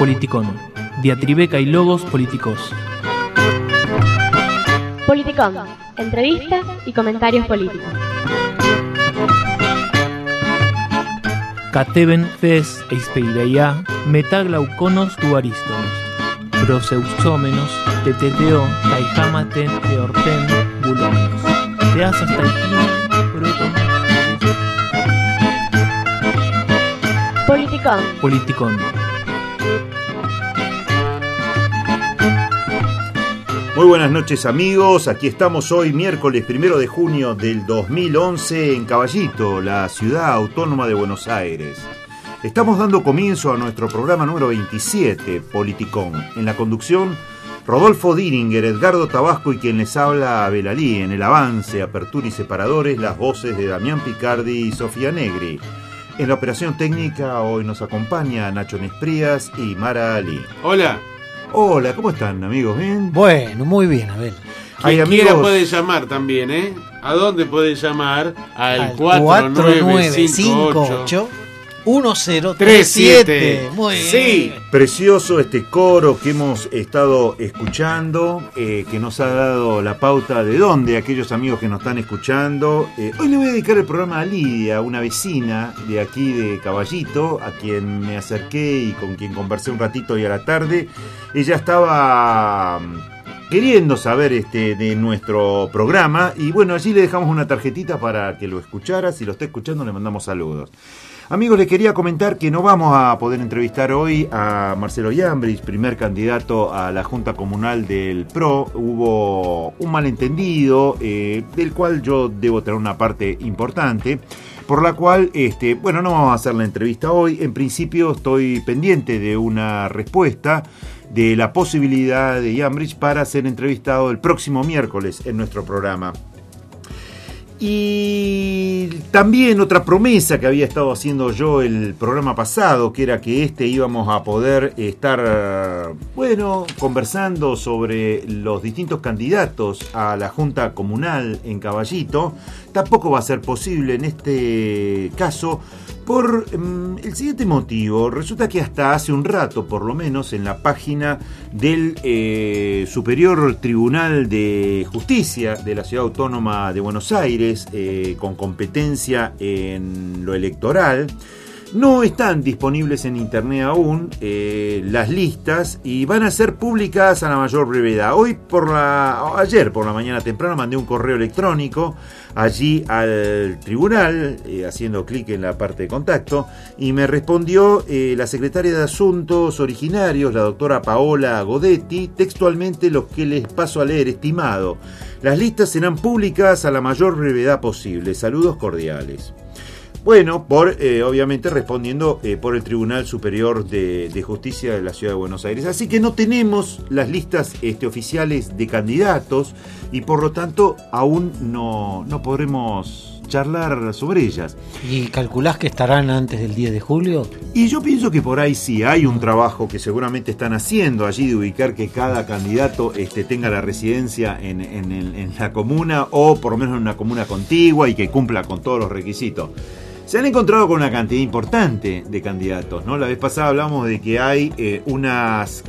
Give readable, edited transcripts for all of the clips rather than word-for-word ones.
Politicón. Diatribeca y logos políticos. Politicón. Entrevistas y comentarios políticos. Cateben fes eispeireia metaglauconos duaristos. Proseusómenos, teteteo, taijamaten, eorten, bulones. Teasas taipin, proton. Politicón. Politicón. Muy buenas noches, amigos, aquí estamos hoy miércoles 1 de junio del 2011 en Caballito, la ciudad autónoma de Buenos Aires. Estamos dando comienzo a nuestro programa número 27, Politicón. En la conducción, Rodolfo Diringer, Edgardo Tabasco y quien les habla, Abel Alí. En el avance, apertura y separadores, las voces de Damián Picardi y Sofía Negri. En la operación técnica hoy nos acompaña Nacho Nesprías y Mara Ali. Hola. Hola, ¿cómo están, amigos? ¿Bien? Bueno, muy bien, Abel. Quien quiera puede llamar también, ¿eh? ¿A dónde puede llamar? Al 4958 1037. Muy bien. Sí, precioso este coro que hemos estado escuchando, que nos ha dado la pauta de dónde, aquellos amigos que nos están escuchando. Hoy le voy a dedicar el programa a Lidia, una vecina de aquí de Caballito, a quien me acerqué y con quien conversé un ratito hoy a la tarde. Ella estaba queriendo saber de nuestro programa y bueno, allí le dejamos una tarjetita para que lo escuchara. Si lo está escuchando le mandamos saludos. Amigos, les quería comentar que no vamos a poder entrevistar hoy a Marcelo Iambrich, primer candidato a la Junta Comunal del PRO. Hubo un malentendido, del cual yo debo tener una parte importante, por la cual, no vamos a hacer la entrevista hoy. En principio estoy pendiente de una respuesta de la posibilidad de Iambrich para ser entrevistado el próximo miércoles en nuestro programa. Y también otra promesa que había estado haciendo yo el programa pasado, que era que íbamos a poder estar, conversando sobre los distintos candidatos a la Junta Comunal en Caballito. Tampoco va a ser posible en este caso por el siguiente motivo. Resulta que hasta hace un rato, por lo menos, en la página del Superior Tribunal de Justicia de la Ciudad Autónoma de Buenos Aires, con competencia en lo electoral, no están disponibles en internet aún las listas y van a ser publicadas a la mayor brevedad. Ayer por la mañana temprano mandé un correo electrónico allí al tribunal, haciendo clic en la parte de contacto, y me respondió la secretaria de Asuntos Originarios, la doctora Paola Godetti, textualmente lo que les paso a leer: estimado, las listas serán publicadas a la mayor brevedad posible. Saludos cordiales. Bueno, obviamente respondiendo por el Tribunal Superior de Justicia de la Ciudad de Buenos Aires. Así que no tenemos las listas oficiales de candidatos y por lo tanto aún no podremos charlar sobre ellas. ¿Y calculás que estarán antes del 10 de julio? Y yo pienso que por ahí sí hay un trabajo que seguramente están haciendo allí de ubicar que cada candidato tenga la residencia en la comuna o por lo menos en una comuna contigua y que cumpla con todos los requisitos. Se han encontrado con una cantidad importante de candidatos, ¿no? La vez pasada hablamos de que hay unas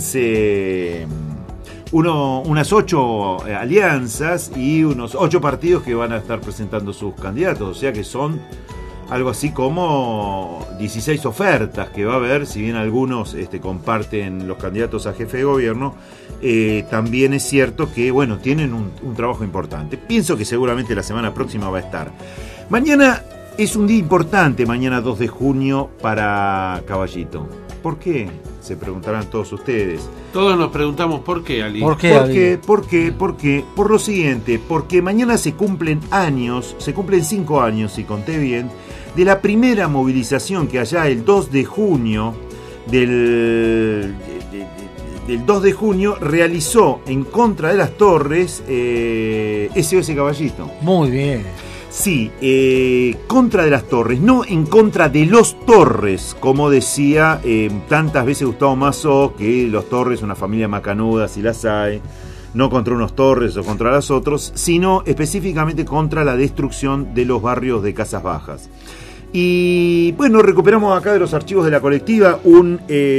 8 alianzas y unos 8 partidos que van a estar presentando sus candidatos. O sea que son algo así como 16 ofertas que va a haber, si bien algunos comparten los candidatos a jefe de gobierno. También es cierto que, tienen un trabajo importante. Pienso que seguramente la semana próxima va a estar. Mañana es un día importante, mañana 2 de junio para Caballito. ¿Por qué? Se preguntarán todos ustedes. Todos nos preguntamos por qué, Ali. ¿Por qué? Por lo siguiente, porque mañana se cumplen 5 años, si conté bien, de la primera movilización que allá el 2 de junio del 2 de junio realizó en contra de las torres SOS Caballito. Muy bien. Sí, contra de las torres, no en contra de los Torres, como decía tantas veces Gustavo Mazzò, que los Torres, una familia macanuda, si las hay, no contra unos Torres o contra los otros, sino específicamente contra la destrucción de los barrios de casas bajas. Y bueno, recuperamos acá de los archivos de la colectiva un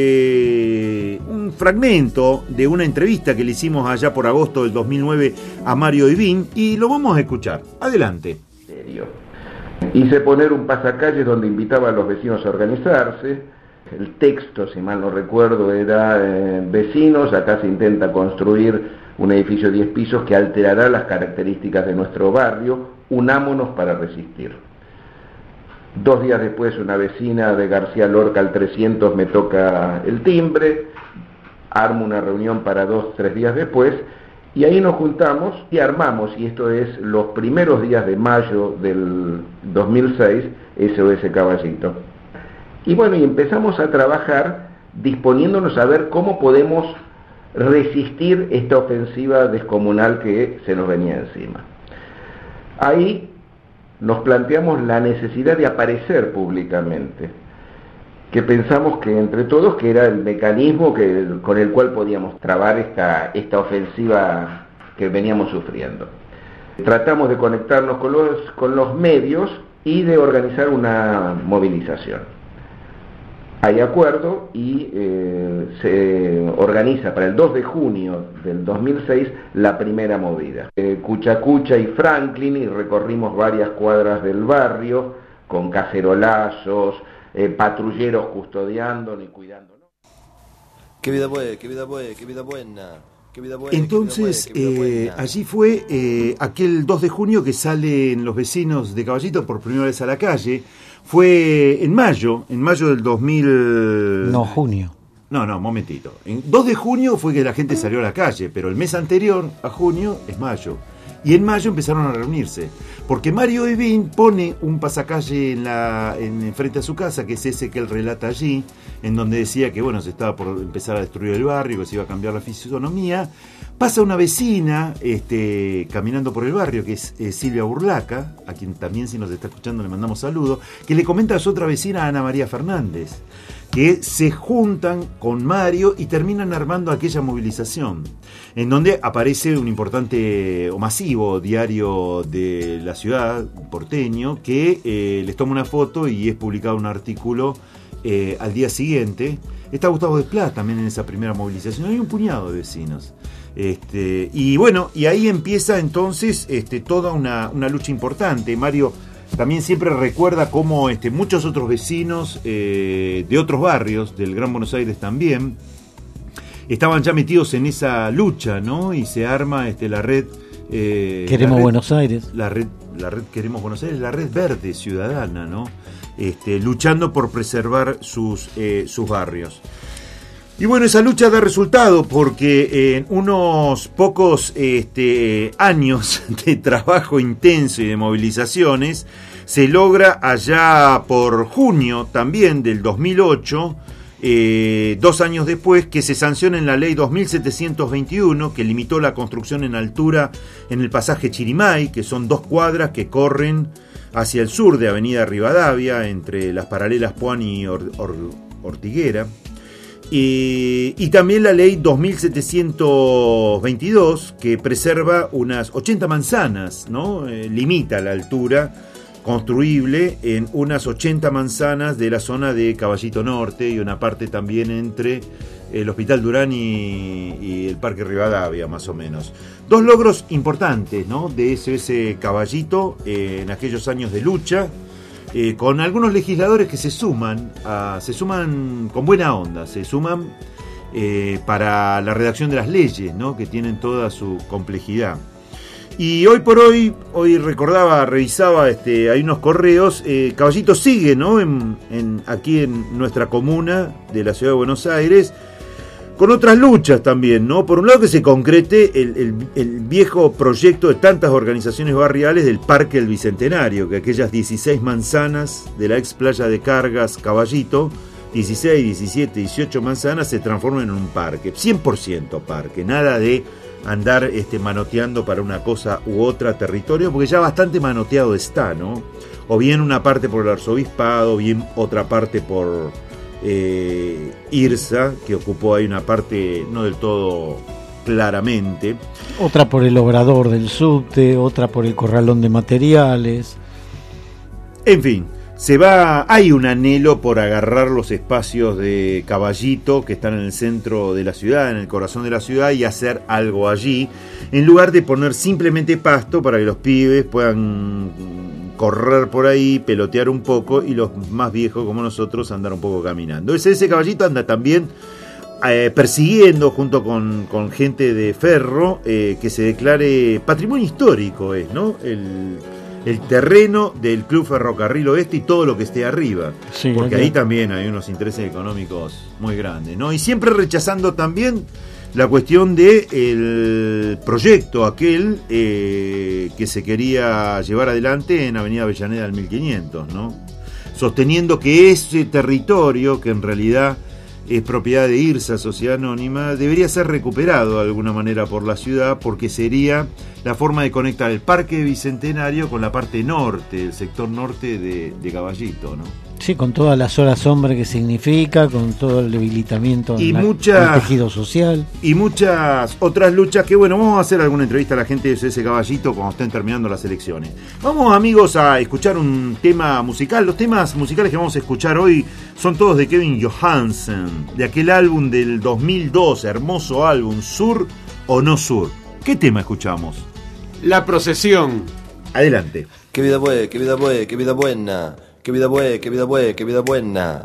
fragmento de una entrevista que le hicimos allá por agosto del 2009 a Mario Ivín y lo vamos a escuchar. Adelante. Hice poner un pasacalles donde invitaba a los vecinos a organizarse. El texto, si mal no recuerdo, era vecinos, acá se intenta construir un edificio de 10 pisos que alterará las características de nuestro barrio, unámonos para resistir. 2 días después una vecina de García Lorca al 300 me toca el timbre, armo una reunión para 2-3 días después, y ahí nos juntamos y armamos, y esto es los primeros días de mayo del 2006, SOS Caballito. Y bueno, y empezamos a trabajar disponiéndonos a ver cómo podemos resistir esta ofensiva descomunal que se nos venía encima. Ahí nos planteamos la necesidad de aparecer públicamente, que pensamos que entre todos que era el mecanismo con el cual podíamos trabar esta ofensiva que veníamos sufriendo. Tratamos de conectarnos con los medios y de organizar una movilización. Hay acuerdo y se organiza para el 2 de junio del 2006 la primera movida. Cuchacucha y Franklin, y recorrimos varias cuadras del barrio con cacerolazos, patrulleros custodiando y cuidándonos. Qué vida buena, qué vida buena, qué vida buena. Entonces, allí fue aquel 2 de junio que salen los vecinos de Caballito por primera vez a la calle. Fue en mayo del 2000... No, junio. No, momentito. En 2 de junio fue que la gente salió a la calle, pero el mes anterior a junio es mayo. Y en mayo empezaron a reunirse, porque Mario Ivín pone un pasacalle en frente a su casa, que es ese que él relata allí, en donde decía que bueno, se estaba por empezar a destruir el barrio, que se iba a cambiar la fisonomía. Pasa una vecina caminando por el barrio, que es Silvia Burlaca, a quien también, si nos está escuchando, le mandamos saludos, que le comenta a su otra vecina, Ana María Fernández, que se juntan con Mario y terminan armando aquella movilización, en donde aparece un importante o masivo diario de la ciudad, porteño, que les toma una foto y es publicado un artículo al día siguiente. Está Gustavo Desplat también en esa primera movilización. Hay un puñado de vecinos. Y bueno, y ahí empieza entonces toda una lucha importante. Mario también siempre recuerda cómo muchos otros vecinos de otros barrios del Gran Buenos Aires también estaban ya metidos en esa lucha, ¿no? Y se arma la red Queremos Buenos Aires. La red Queremos Buenos Aires, la red verde ciudadana, ¿no? Luchando por preservar sus barrios. Y bueno, esa lucha da resultado porque en unos pocos años de trabajo intenso y de movilizaciones se logra allá por junio también del 2008, 2 años después, que se sancione la ley 2721 que limitó la construcción en altura en el pasaje Chirimay, que son 2 cuadras que corren hacia el sur de Avenida Rivadavia entre las paralelas Puan y Ortiguera. Y también la ley 2722 que preserva unas 80 manzanas, ¿no? Limita la altura construible en unas 80 manzanas de la zona de Caballito Norte y una parte también entre el Hospital Durán y el Parque Rivadavia, más o menos. 2 logros importantes, ¿no? De SOS Caballito en aquellos años de lucha. Con algunos legisladores que se suman con buena onda, se suman para la redacción de las leyes, ¿no? Que tienen toda su complejidad. Y hoy por hoy revisaba, hay unos correos, Caballito sigue, ¿no? Aquí en nuestra comuna de la ciudad de Buenos Aires, con otras luchas también, ¿no? Por un lado, que se concrete el viejo proyecto de tantas organizaciones barriales del Parque del Bicentenario, que aquellas 16 manzanas de la ex playa de cargas Caballito, 16, 17, 18 manzanas, se transformen en un parque, 100% parque, nada de andar manoteando para una cosa u otra territorio, porque ya bastante manoteado está, ¿no? O bien una parte por el arzobispado, o bien otra parte por IRSA, que ocupó ahí una parte no del todo claramente. Otra por el obrador del subte, otra por el corralón de materiales. En fin, hay un anhelo por agarrar los espacios de Caballito que están en el centro de la ciudad, en el corazón de la ciudad, y hacer algo allí, en lugar de poner simplemente pasto para que los pibes puedan correr por ahí, pelotear un poco, y los más viejos como nosotros andar un poco caminando. Ese Caballito anda también persiguiendo junto con gente de Ferro que se declare patrimonio histórico, ¿no? El terreno del Club Ferrocarril Oeste y todo lo que esté arriba, sí, porque ahí también hay unos intereses económicos muy grandes, ¿no? Y siempre rechazando también la cuestión de el proyecto aquel que se quería llevar adelante en Avenida Avellaneda del 1500, ¿no? Sosteniendo que ese territorio, que en realidad es propiedad de IRSA, Sociedad Anónima, debería ser recuperado de alguna manera por la ciudad, porque sería la forma de conectar el Parque Bicentenario con la parte norte, el sector norte de Caballito, ¿no? Sí, con todas las horas sombra que significa, con todo el debilitamiento del tejido social. Y muchas otras luchas que, bueno, vamos a hacer alguna entrevista a la gente de ese Caballito cuando estén terminando las elecciones. Vamos, amigos, a escuchar un tema musical. Los temas musicales que vamos a escuchar hoy son todos de Kevin Johansen, de aquel álbum del 2002, hermoso álbum, Sur o No Sur. ¿Qué tema escuchamos? La Procesión. Adelante. Qué vida buena, qué vida buena, qué vida buena. Qué vida buena, qué vida buena, qué vida buena.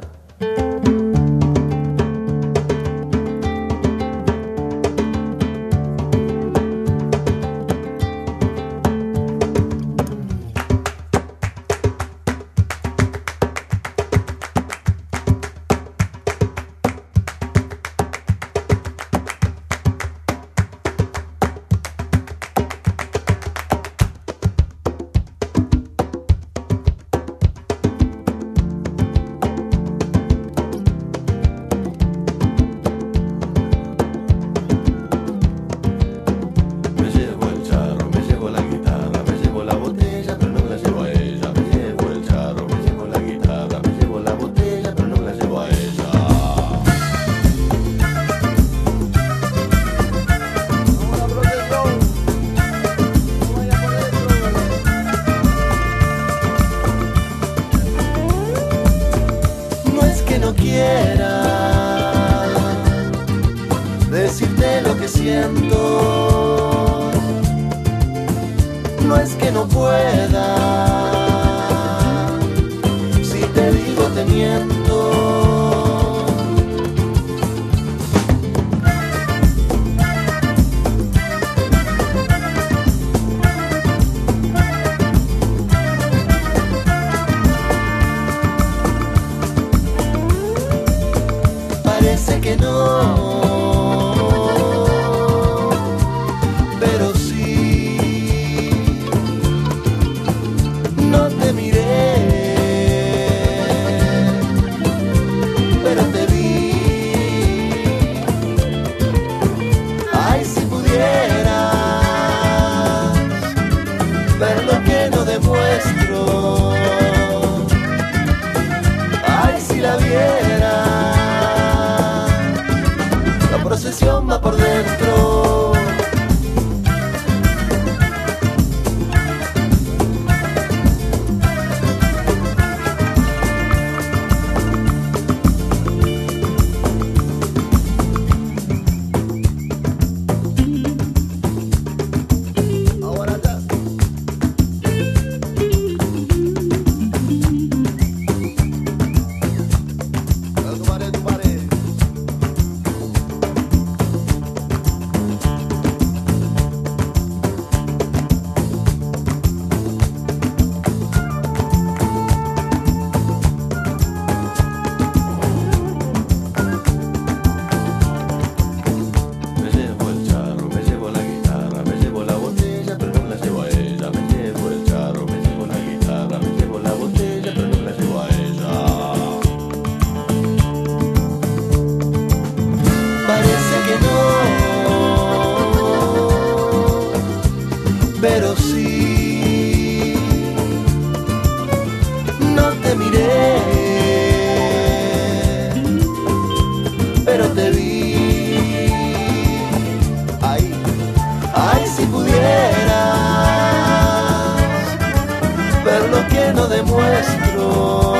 Ver lo que no demuestro.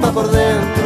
está por dentro.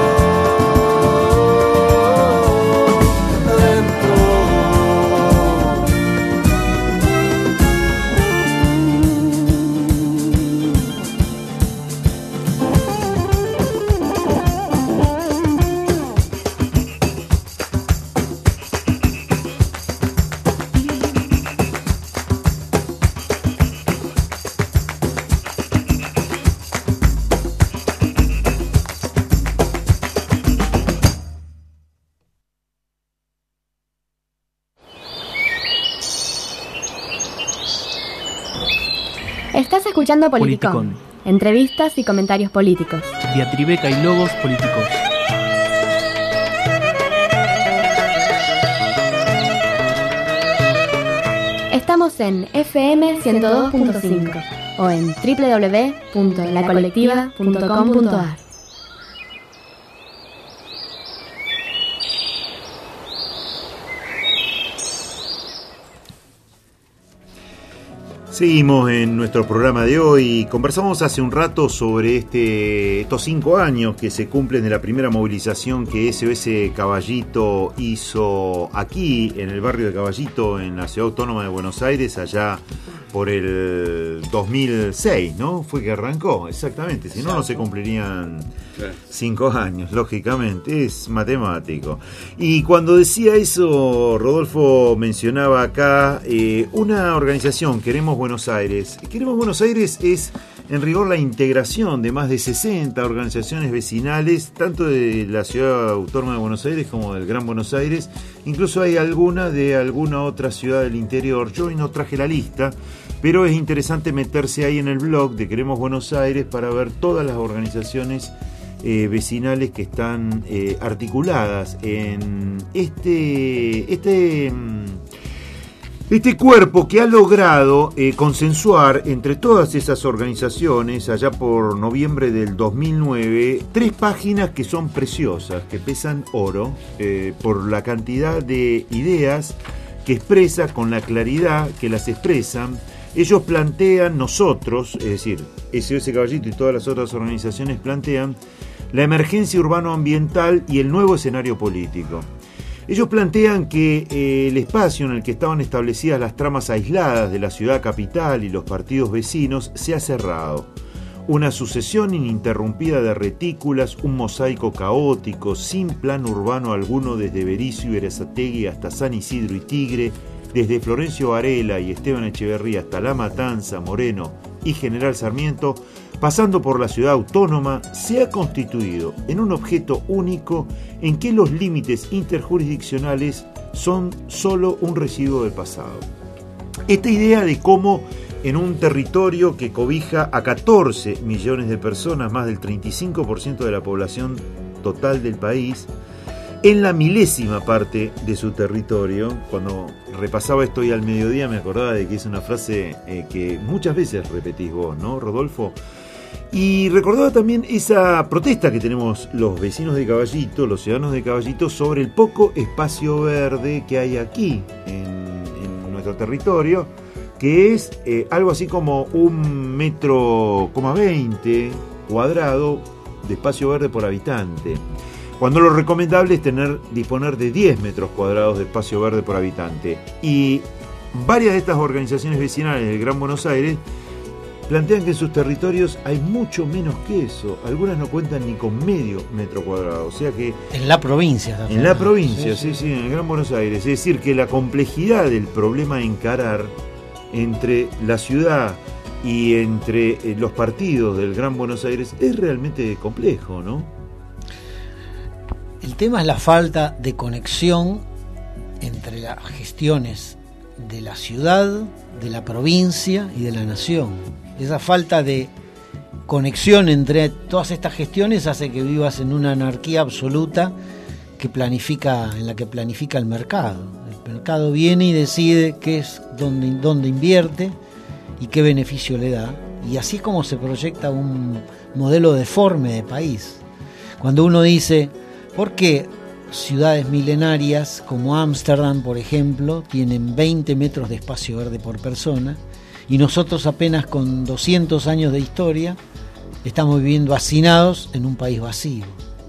Estás escuchando Politicón. Entrevistas y comentarios políticos. Diatribeca y logos políticos. Estamos en FM 102.5 o en www.lacolectiva.com.ar. Seguimos en nuestro programa de hoy. Conversamos hace un rato sobre estos 5 años que se cumplen de la primera movilización que SOS Caballito hizo aquí, en el barrio de Caballito, en la Ciudad Autónoma de Buenos Aires, allá por el 2006, ¿no? Fue que arrancó, exactamente. Si no, no se cumplirían 5 años, lógicamente. Es matemático. Y cuando decía eso, Rodolfo mencionaba acá una organización, Queremos Buenos Aires. Queremos Buenos Aires es, en rigor, la integración de más de 60 organizaciones vecinales, tanto de la Ciudad Autónoma de Buenos Aires como del Gran Buenos Aires. Incluso hay alguna de alguna otra ciudad del interior. Yo hoy no traje la lista, pero es interesante meterse ahí en el blog de Queremos Buenos Aires para ver todas las organizaciones vecinales que están articuladas en este cuerpo que ha logrado consensuar entre todas esas organizaciones, allá por noviembre del 2009, 3 páginas que son preciosas, que pesan oro, por la cantidad de ideas que expresa, con la claridad que las expresan. Ellos plantean, nosotros, es decir, SOS Caballito y todas las otras organizaciones plantean la emergencia urbano-ambiental y el nuevo escenario político. Ellos plantean que el espacio en el que estaban establecidas las tramas aisladas de la ciudad capital y los partidos vecinos se ha cerrado. Una sucesión ininterrumpida de retículas, un mosaico caótico, sin plan urbano alguno desde Berisso y Berazategui hasta San Isidro y Tigre, desde Florencio Varela y Esteban Echeverría hasta La Matanza, Moreno y General Sarmiento, pasando por la Ciudad Autónoma, se ha constituido en un objeto único en que los límites interjurisdiccionales son solo un residuo del pasado. Esta idea de cómo en un territorio que cobija a 14 millones de personas, más del 35% de la población total del país, en la milésima parte de su territorio, cuando repasaba esto hoy al mediodía me acordaba de que es una frase que muchas veces repetís vos, ¿no, Rodolfo? Y recordaba también esa protesta que tenemos los vecinos de Caballito, los ciudadanos de Caballito, sobre el poco espacio verde que hay aquí en nuestro territorio, que es algo así como 1,20 metros cuadrado de espacio verde por habitante, cuando lo recomendable es disponer de 10 metros cuadrados de espacio verde por habitante. Y varias de estas organizaciones vecinales del Gran Buenos Aires plantean que en sus territorios hay mucho menos que eso. Algunas no cuentan ni con medio metro cuadrado. O sea que en la provincia también. En la provincia, sí, en el Gran Buenos Aires. Es decir, que la complejidad del problema a encarar entre la ciudad y entre los partidos del Gran Buenos Aires es realmente complejo, ¿no? El tema es la falta de conexión entre las gestiones de la ciudad, de la provincia y de la nación. Esa falta de conexión entre todas estas gestiones hace que vivas en una anarquía absoluta en la que planifica el mercado. El mercado viene y decide qué es dónde invierte y qué beneficio le da. Y así es como se proyecta un modelo deforme de país. Cuando uno dice, ¿por qué ciudades milenarias como Ámsterdam, por ejemplo, tienen 20 metros de espacio verde por persona y nosotros apenas con 200 años de historia estamos viviendo hacinados en un país vacío.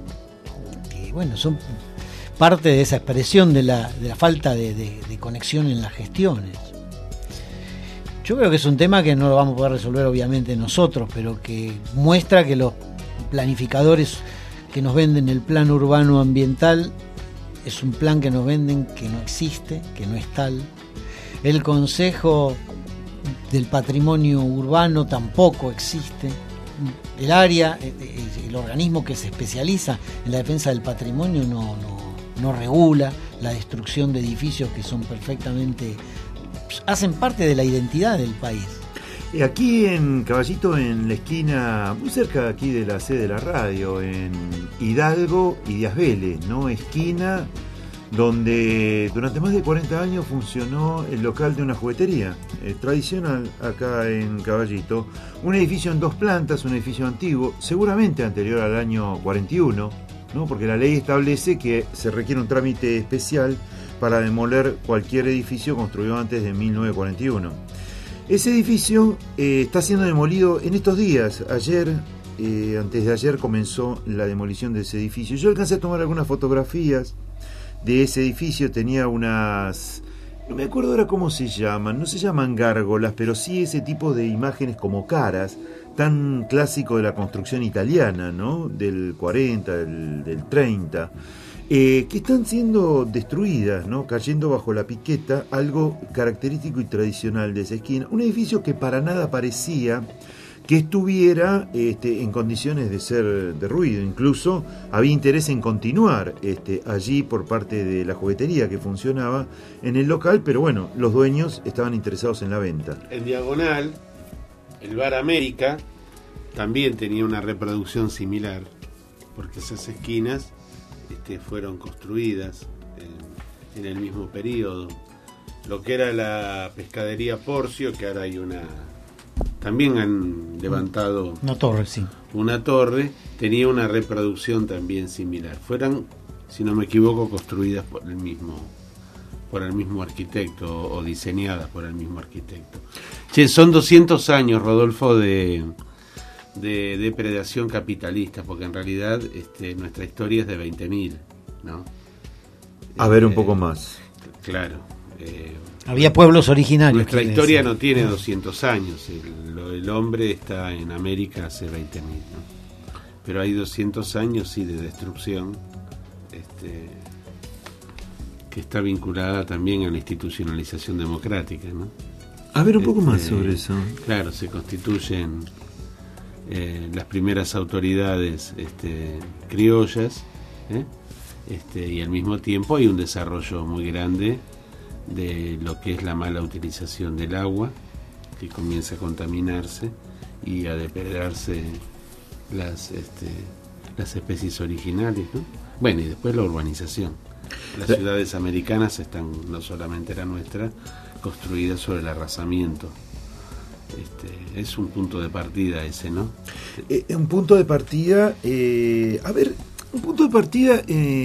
Y bueno, son parte de esa expresión de la falta de conexión en las gestiones. Yo creo que es un tema que no lo vamos a poder resolver obviamente nosotros, pero que muestra que los planificadores que nos venden el plan urbano ambiental es un plan que nos venden que no existe, que no es tal. El Consejo del Patrimonio Urbano tampoco existe. El área, el organismo que se especializa en la defensa del patrimonio no regula la destrucción de edificios que son perfectamente, hacen parte de la identidad del país. Aquí en Caballito, en la esquina, muy cerca de aquí de la sede de la radio, en Hidalgo y Díaz Vélez, ¿no? Esquina donde durante más de 40 años funcionó el local de una juguetería tradicional acá en Caballito. Un edificio en 2 plantas, un edificio antiguo, seguramente anterior al año 41, ¿no? Porque la ley establece que se requiere un trámite especial para demoler cualquier edificio construido antes de 1941. Ese edificio está siendo demolido en estos días. Ayer, antes de ayer, comenzó la demolición de ese edificio. Yo alcancé a tomar algunas fotografías de ese edificio. Tenía unas... no me acuerdo ahora cómo se llaman. No se llaman gárgolas, pero sí ese tipo de imágenes como caras, tan clásico de la construcción italiana, ¿no? Del 40, del 30... que están siendo destruidas, ¿no? Cayendo bajo la piqueta, algo característico y tradicional de esa esquina. Un edificio que para nada parecía que estuviera en condiciones de ser derruido. Incluso había interés en continuar allí por parte de la juguetería que funcionaba en el local, pero bueno, los dueños estaban interesados en la venta. En diagonal, el Bar América también tenía una reproducción similar, porque esas esquinas fueron construidas en el mismo periodo. Lo que era la pescadería Porcio, que ahora hay también han levantado una torre, sí. Una torre, tenía una reproducción también similar. Fueron, si no me equivoco, construidas por el mismo arquitecto o diseñadas por el mismo arquitecto. Son 200 años, Rodolfo, de depredación capitalista, porque en realidad nuestra historia es de 20.000, ¿no? A ver, un poco más. Claro. Había pueblos originarios. Nuestra historia no tiene 200 años. El hombre está en América hace 20.000, ¿no? Pero hay 200 años, sí, de destrucción, que está vinculada también a la institucionalización democrática, ¿no? A ver, un poco más sobre eso. Claro, se constituyen las primeras autoridades criollas, y al mismo tiempo hay un desarrollo muy grande de lo que es la mala utilización del agua, que comienza a contaminarse y a depredarse las especies originales, ¿no? Bueno, y después la urbanización. Las ciudades americanas están, no solamente la nuestra, construidas sobre el arrasamiento. Es un punto de partida ese, ¿no? Un punto de partida, un punto de partida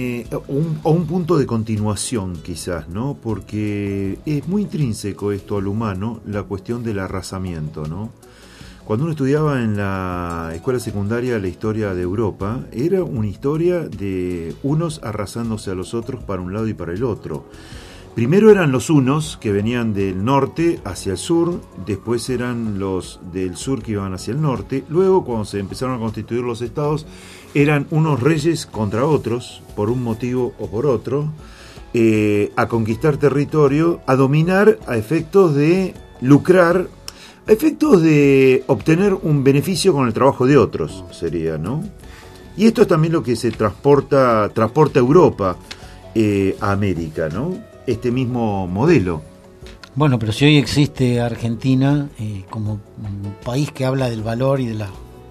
o un punto de continuación quizás, ¿no? Porque es muy intrínseco esto al humano, la cuestión del arrasamiento, ¿no? Cuando uno estudiaba en la escuela secundaria la historia de Europa, era una historia de unos arrasándose a los otros para un lado y para el otro. Primero eran los hunos que venían del norte hacia el sur, después eran los del sur que iban hacia el norte, luego cuando se empezaron a constituir los estados eran unos reyes contra otros, por un motivo o por otro, a conquistar territorio, a dominar a efectos de lucrar, a efectos de obtener un beneficio con el trabajo de otros, sería, ¿no? Y esto es también lo que se transporta a Europa, a América, ¿no? Este mismo modelo. Bueno, pero si hoy existe Argentina como un país que habla del valor y de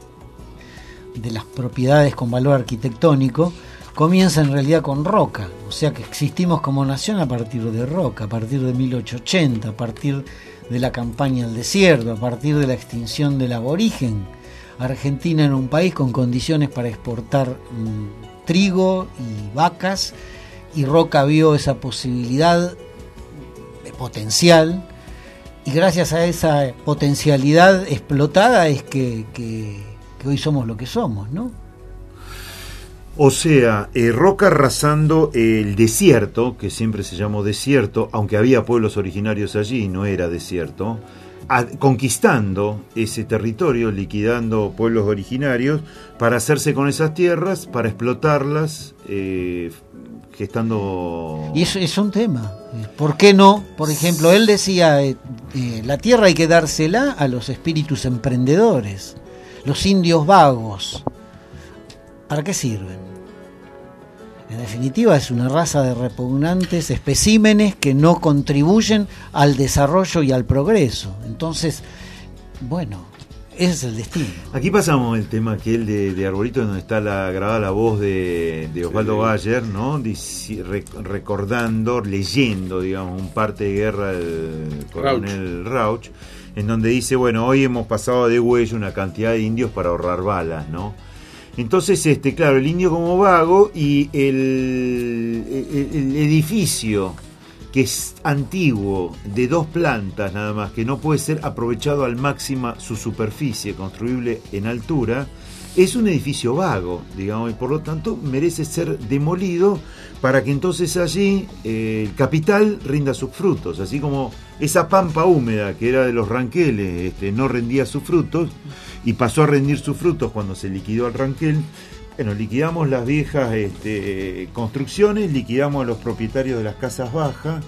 las propiedades con valor arquitectónico, comienza en realidad con Roca, o sea que existimos como nación a partir de Roca, a partir de 1880, a partir de la campaña del desierto, a partir de la extinción del aborigen. Argentina era un país con condiciones para exportar trigo y vacas, y Roca vio esa posibilidad potencial, y gracias a esa potencialidad explotada es que que hoy somos lo que somos, ¿no? O sea, Roca arrasando el desierto, que siempre se llamó desierto, aunque había pueblos originarios allí, no era desierto, conquistando ese territorio, liquidando pueblos originarios, para hacerse con esas tierras, para explotarlas, gestando... Y eso es un tema. ¿Por qué no? Por ejemplo, él decía, la tierra hay que dársela a los espíritus emprendedores, los indios vagos. ¿Para qué sirven? En definitiva es una raza de repugnantes especímenes que no contribuyen al desarrollo y al progreso. Entonces, bueno, ese es el destino. Aquí pasamos el tema aquel de Arbolito, donde está grabada la voz de Osvaldo Bayer, ¿no? Recordando, leyendo, digamos, un parte de guerra del coronel Rauch, en donde dice, bueno, hoy hemos pasado de huello una cantidad de indios para ahorrar balas, ¿no? Entonces, claro, el indio como vago y el edificio que es antiguo, de 2 plantas nada más, que no puede ser aprovechado al máximo su superficie, construible en altura, es un edificio vago, digamos, y por lo tanto merece ser demolido para que entonces allí el capital rinda sus frutos, así como esa pampa húmeda que era de los ranqueles no rendía sus frutos y pasó a rendir sus frutos cuando se liquidó el ranquel. Bueno, liquidamos las viejas construcciones, liquidamos a los propietarios de las casas bajas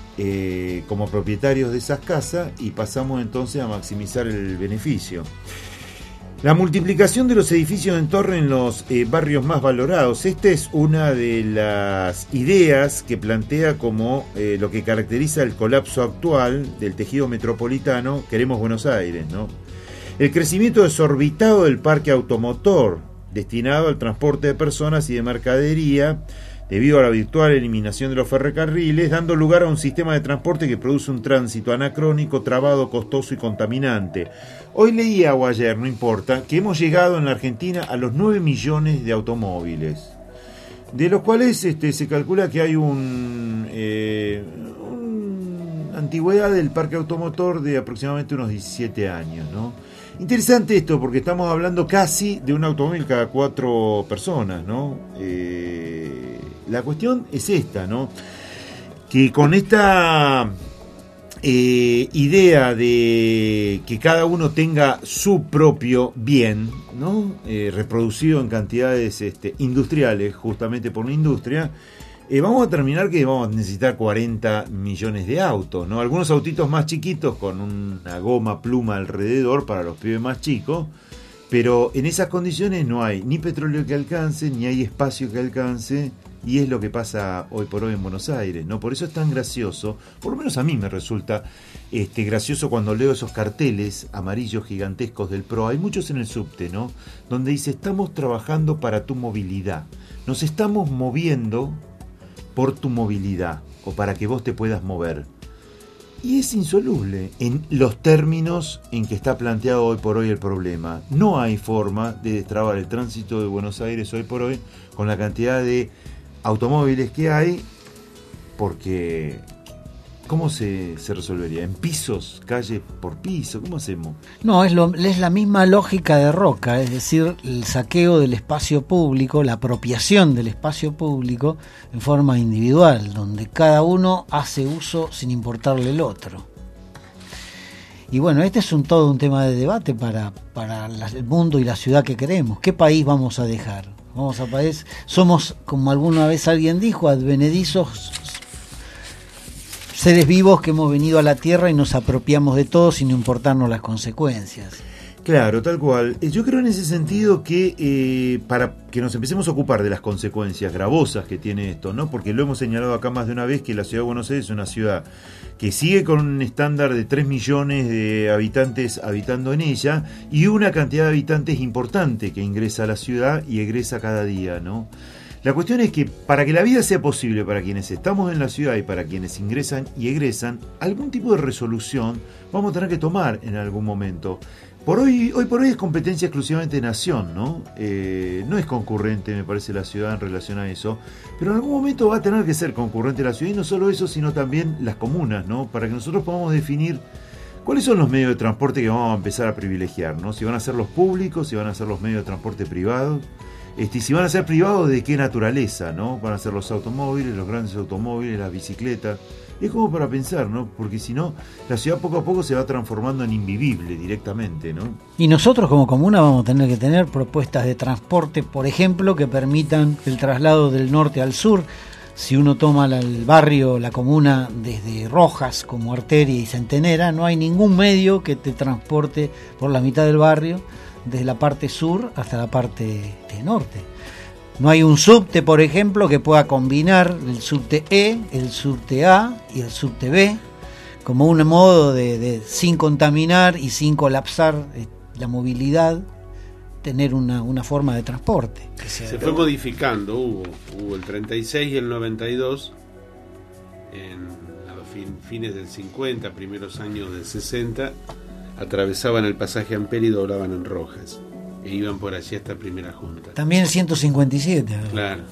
como propietarios de esas casas y pasamos entonces a maximizar el beneficio. La multiplicación de los edificios en torre en los barrios más valorados. Esta es una de las ideas que plantea como lo que caracteriza el colapso actual del tejido metropolitano. Queremos Buenos Aires, ¿no? El crecimiento desorbitado del parque automotor, destinado al transporte de personas y de mercadería, debido a la virtual eliminación de los ferrocarriles, dando lugar a un sistema de transporte que produce un tránsito anacrónico, trabado, costoso y contaminante. Hoy leía o ayer, no importa, que hemos llegado en la Argentina a los 9 millones de automóviles, de los cuales se calcula que hay una antigüedad del parque automotor de aproximadamente unos 17 años, ¿no? Interesante esto, porque estamos hablando casi de un automóvil cada 4 personas, ¿no? La cuestión es esta, ¿no? Que con esta idea de que cada uno tenga su propio bien, ¿no? Reproducido en cantidades industriales, justamente por una industria, vamos a terminar que vamos a necesitar 40 millones de autos, ¿no? Algunos autitos más chiquitos con una goma pluma alrededor para los pibes más chicos, pero en esas condiciones no hay ni petróleo que alcance, ni hay espacio que alcance, y es lo que pasa hoy por hoy en Buenos Aires, ¿no? Por eso es tan gracioso, por lo menos a mí me resulta gracioso cuando leo esos carteles amarillos gigantescos del PRO. Hay muchos en el subte, ¿no? Donde dice, estamos trabajando para tu movilidad, nos estamos moviendo por tu movilidad o para que vos te puedas mover. Y es insoluble en los términos en que está planteado hoy por hoy el problema. No hay forma de destrabar el tránsito de Buenos Aires hoy por hoy con la cantidad de automóviles que hay, porque ¿cómo se resolvería? ¿En pisos? ¿Calle por piso? ¿Cómo hacemos? No, es la misma lógica de Roca, es decir, el saqueo del espacio público, la apropiación del espacio público en forma individual, donde cada uno hace uso sin importarle el otro. Y bueno, este es todo un tema de debate para el mundo y la ciudad que queremos. ¿Qué país vamos a dejar? Somos, como alguna vez alguien dijo, advenedizos seres vivos que hemos venido a la Tierra y nos apropiamos de todo sin importarnos las consecuencias. Claro, tal cual. Yo creo en ese sentido que para que nos empecemos a ocupar de las consecuencias gravosas que tiene esto, ¿no? Porque lo hemos señalado acá más de una vez que la ciudad de Buenos Aires es una ciudad que sigue con un estándar de 3 millones de habitantes habitando en ella y una cantidad de habitantes importante que ingresa a la ciudad y egresa cada día, ¿no? La cuestión es que para que la vida sea posible para quienes estamos en la ciudad y para quienes ingresan y egresan, algún tipo de resolución vamos a tener que tomar en algún momento. Hoy por hoy es competencia exclusivamente de nación, ¿no? No es concurrente, me parece, la ciudad en relación a eso, pero en algún momento va a tener que ser concurrente la ciudad, y no solo eso, sino también las comunas, ¿no? Para que nosotros podamos definir ¿Cuáles son los medios de transporte que vamos a empezar a privilegiar, ¿no? Si van a ser los públicos, si van a ser los medios de transporte privados, y si van a ser privados, ¿de qué naturaleza, ¿no? Van a ser los automóviles, los grandes automóviles, las bicicletas. Es como para pensar, ¿no? Porque si no, la ciudad poco a poco se va transformando en invivible directamente, ¿no? Y nosotros como comuna vamos a tener que tener propuestas de transporte, por ejemplo, que permitan el traslado del norte al sur. Si uno toma el barrio, la comuna, desde Rojas como arteria y Centenera, no hay ningún medio que te transporte por la mitad del barrio, desde la parte sur hasta la parte norte. No hay un subte, por ejemplo, que pueda combinar el subte E, el subte A y el subte B, como un modo de sin contaminar y sin colapsar la movilidad, tener una forma de transporte. Se fue modificando, hubo el 36 y el 92, a los fines del 50, primeros años del 60, atravesaban el pasaje Ampere y doblaban en Rojas, e iban por allí hasta Primera Junta. También el 157. Claro.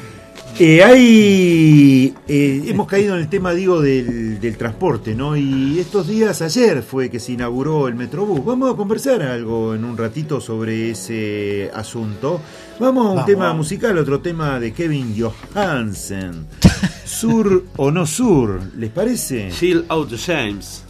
Hemos caído en el tema, digo, del transporte, ¿no? Y estos días, ayer fue que se inauguró el Metrobús. Vamos a conversar algo en un ratito sobre ese asunto. Vamos a un tema musical, otro tema de Kevin Johansen. Sur o no sur, ¿les parece? Chill Out the James.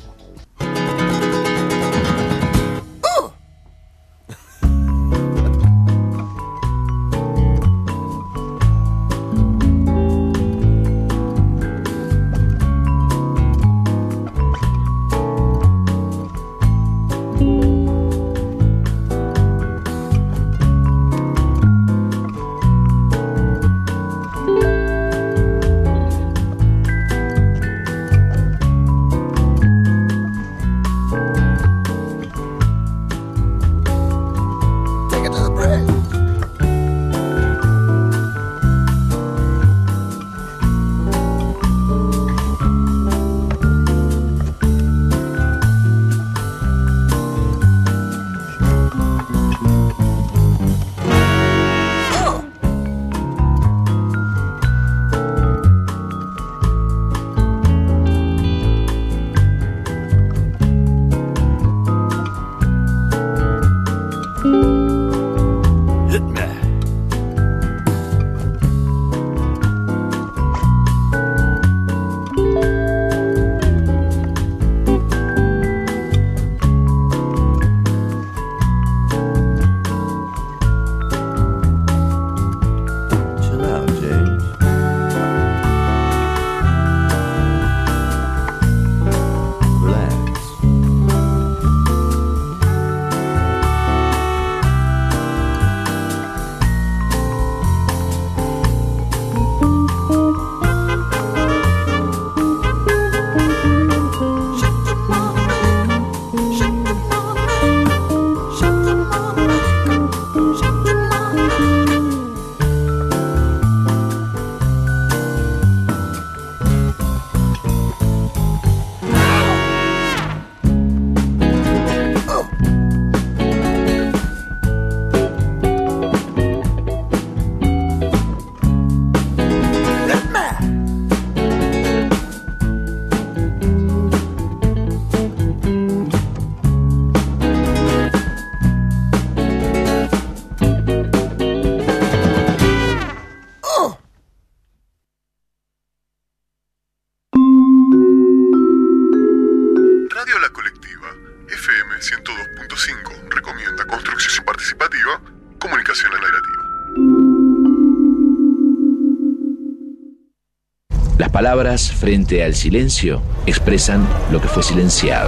Las palabras frente al silencio expresan lo que fue silenciado.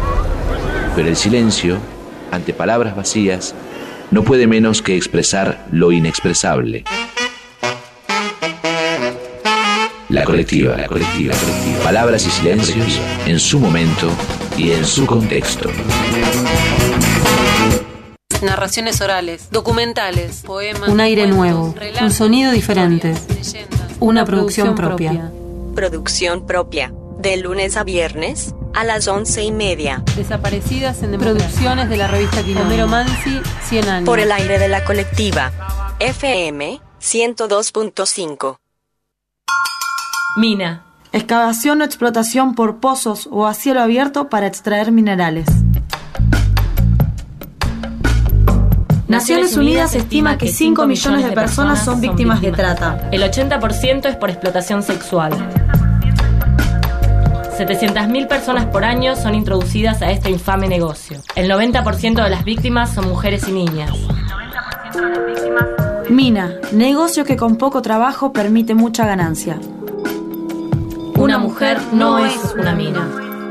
Pero el silencio, ante palabras vacías, no puede menos que expresar lo inexpresable. La colectiva. Palabras y silencios en su momento y en su contexto. Narraciones orales, documentales, poemas, un aire nuevo, relatos, un sonido diferente, leyendas, una producción propia. Producción propia, de lunes a viernes, a las 11:30. Desaparecidas en Producciones de la revista Quilombo. Homero Mansi, 100 años. Por el aire de la colectiva, FM 102.5. Mina, excavación o explotación por pozos o a cielo abierto para extraer minerales. Naciones Unidas estima que 5 millones de personas son víctimas de trata. El 80% es por explotación sexual. 700.000 personas por año son introducidas a este infame negocio. El 90% de las víctimas son mujeres y niñas. Mina, negocio que con poco trabajo permite mucha ganancia. Una mujer no es una mina.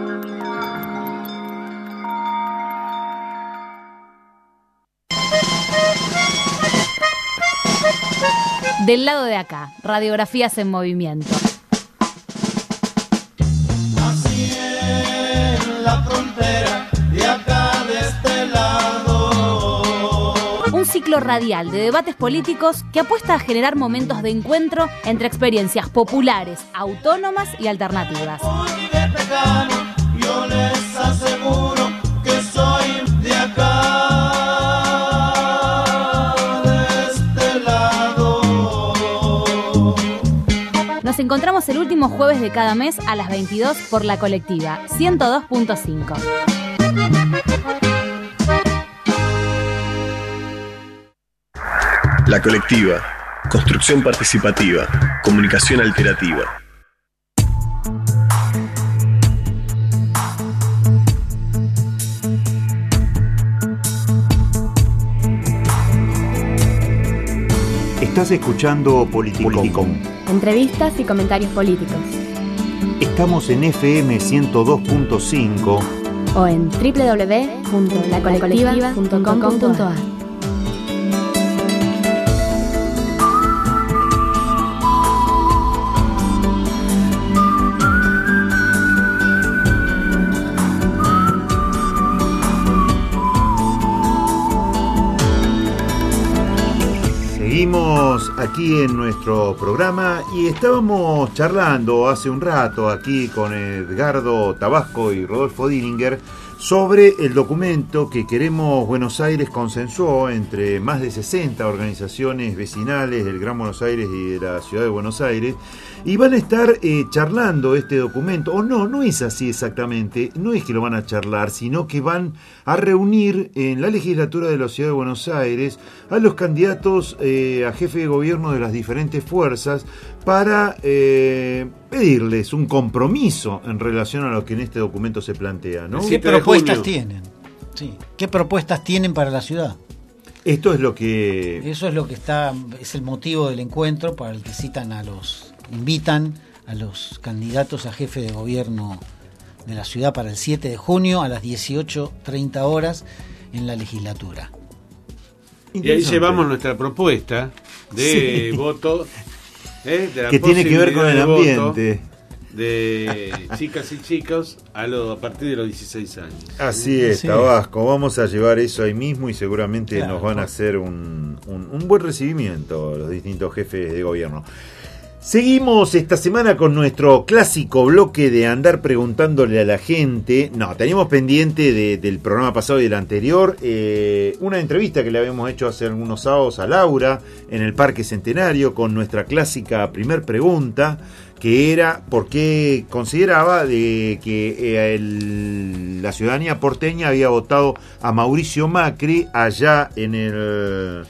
Del lado de acá, radiografías en movimiento. Así en la frontera, de acá de este lado. Un ciclo radial de debates políticos que apuesta a generar momentos de encuentro entre experiencias populares, autónomas y alternativas. Yo les aseguro que soy de acá. Nos encontramos el último jueves de cada mes a las 22 por La Colectiva 102.5. La Colectiva. Construcción participativa. Comunicación alternativa. Estás escuchando Politicón. Entrevistas y comentarios políticos. Estamos en FM 102.5 o en www.lacolectiva.com.ar. Seguimos aquí en nuestro programa y estábamos charlando hace un rato aquí con Edgardo Tabasco y Rodolfo Dillinger sobre el documento que Queremos Buenos Aires consensuó entre más de 60 organizaciones vecinales del Gran Buenos Aires y de la Ciudad de Buenos Aires, y van a estar charlando este documento, o no es así exactamente, no es que lo van a charlar, sino que van a reunir en la legislatura de la Ciudad de Buenos Aires a los candidatos a jefe de gobierno de las diferentes fuerzas para pedirles un compromiso en relación a lo que en este documento se plantea, ¿no? ¿Qué propuestas tienen? Sí. ¿Qué propuestas tienen para la ciudad? Esto es lo que... Eso es lo que es el motivo del encuentro para el que invitan a los candidatos a jefe de gobierno de la ciudad para el 7 de junio a las 18:30 horas en la legislatura. Y ahí llevamos nuestra propuesta de voto, de la que tiene que ver con el ambiente de chicas y chicos a partir de los 16 años. Así es, Tabasco, vamos a llevar eso ahí mismo y seguramente nos van a hacer un buen recibimiento los distintos jefes de gobierno. Seguimos esta semana con nuestro clásico bloque de andar preguntándole a la gente. Teníamos pendiente del programa pasado y del anterior una entrevista que le habíamos hecho hace algunos sábados a Laura en el Parque Centenario con nuestra clásica primer pregunta, que era por qué consideraba de que la ciudadanía porteña había votado a Mauricio Macri allá en el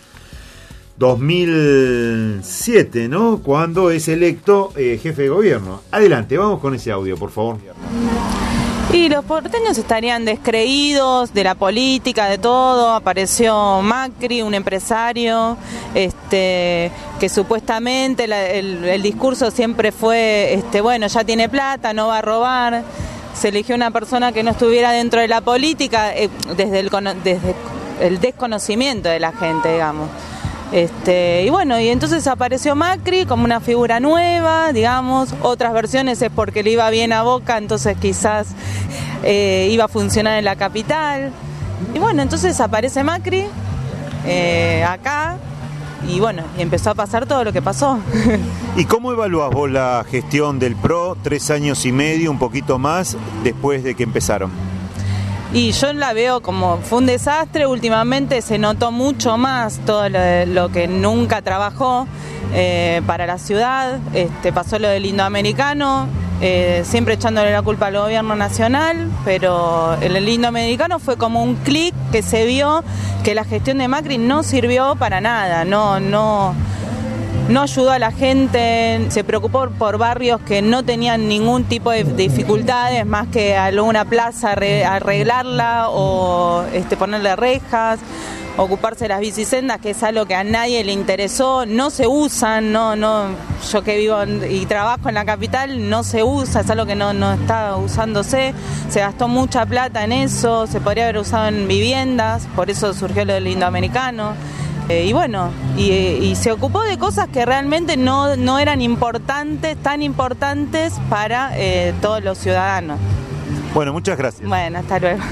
2007, ¿no? Cuando es electo jefe de gobierno. Adelante, vamos con ese audio, por favor. Y los porteños estarían descreídos de la política, de todo. Apareció Macri, un empresario, que supuestamente el discurso siempre fue, bueno, ya tiene plata, no va a robar. Se eligió una persona que no estuviera dentro de la política desde el desconocimiento de la gente, digamos. Y bueno, y entonces apareció Macri como una figura nueva, digamos. Otras versiones es porque le iba bien a Boca, entonces quizás iba a funcionar en la capital. Y bueno, entonces aparece Macri acá y bueno, y empezó a pasar todo lo que pasó. ¿Y cómo evaluás vos la gestión del PRO 3 años y medio, un poquito más, después de que empezaron? Y yo la veo como fue un desastre. Últimamente se notó mucho más todo lo que nunca trabajó para la ciudad. Pasó lo del indoamericano, siempre echándole la culpa al gobierno nacional, pero en el Indoamericano fue como un clic que se vio que la gestión de Macri no sirvió para nada, no ayudó a la gente, se preocupó por barrios que no tenían ningún tipo de dificultades, más que alguna plaza arreglarla o ponerle rejas, ocuparse de las bicisendas, que es algo que a nadie le interesó, no se usan, yo que vivo y trabajo en la capital, no se usa, es algo que no está usándose, se gastó mucha plata en eso, se podría haber usado en viviendas, por eso surgió lo del Indoamericano. Y bueno, y se ocupó de cosas que realmente no eran tan importantes para todos los ciudadanos. Bueno, muchas gracias. Bueno, hasta luego.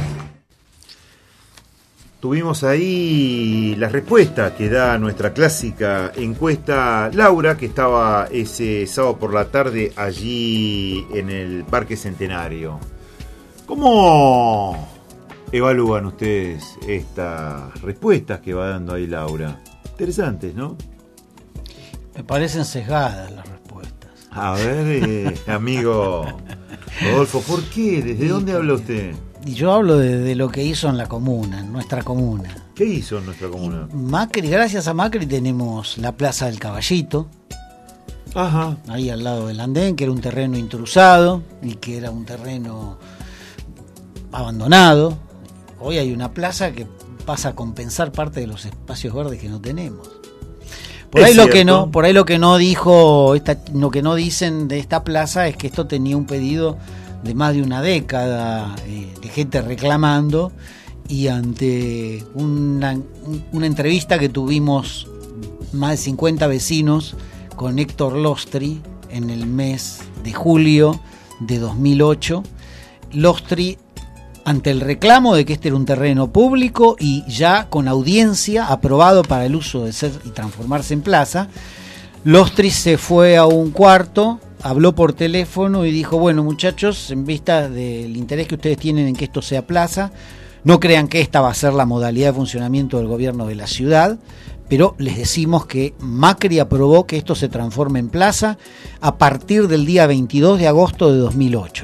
Tuvimos ahí la respuesta que da nuestra clásica encuesta Laura, que estaba ese sábado por la tarde allí en el Parque Centenario. ¿Cómo evalúan ustedes estas respuestas que va dando ahí Laura? Interesantes, ¿no? Me parecen sesgadas las respuestas. A ver, amigo Rodolfo, ¿por qué? ¿Desde dónde habla usted? Y yo hablo de lo que hizo en la comuna, en nuestra comuna. ¿Qué hizo en nuestra comuna? Macri, gracias a Macri tenemos la Plaza del Caballito. Ajá. Ahí al lado del andén, que era un terreno intrusado y que era un terreno abandonado. Hoy hay una plaza que pasa a compensar parte de los espacios verdes que no tenemos. Por ahí lo que no dijo, lo que no dicen de esta plaza es que esto tenía un pedido de más de una década de gente reclamando, y ante una entrevista que tuvimos más de 50 vecinos con Héctor Lostri en el mes de julio de 2008, Lostri, ante el reclamo de que este era un terreno público y ya con audiencia aprobado para el uso de ser y transformarse en plaza, Lostri se fue a un cuarto, habló por teléfono y dijo: bueno, muchachos, en vista del interés que ustedes tienen en que esto sea plaza, no crean que esta va a ser la modalidad de funcionamiento del gobierno de la ciudad, pero les decimos que Macri aprobó que esto se transforme en plaza a partir del día 22 de agosto de 2008.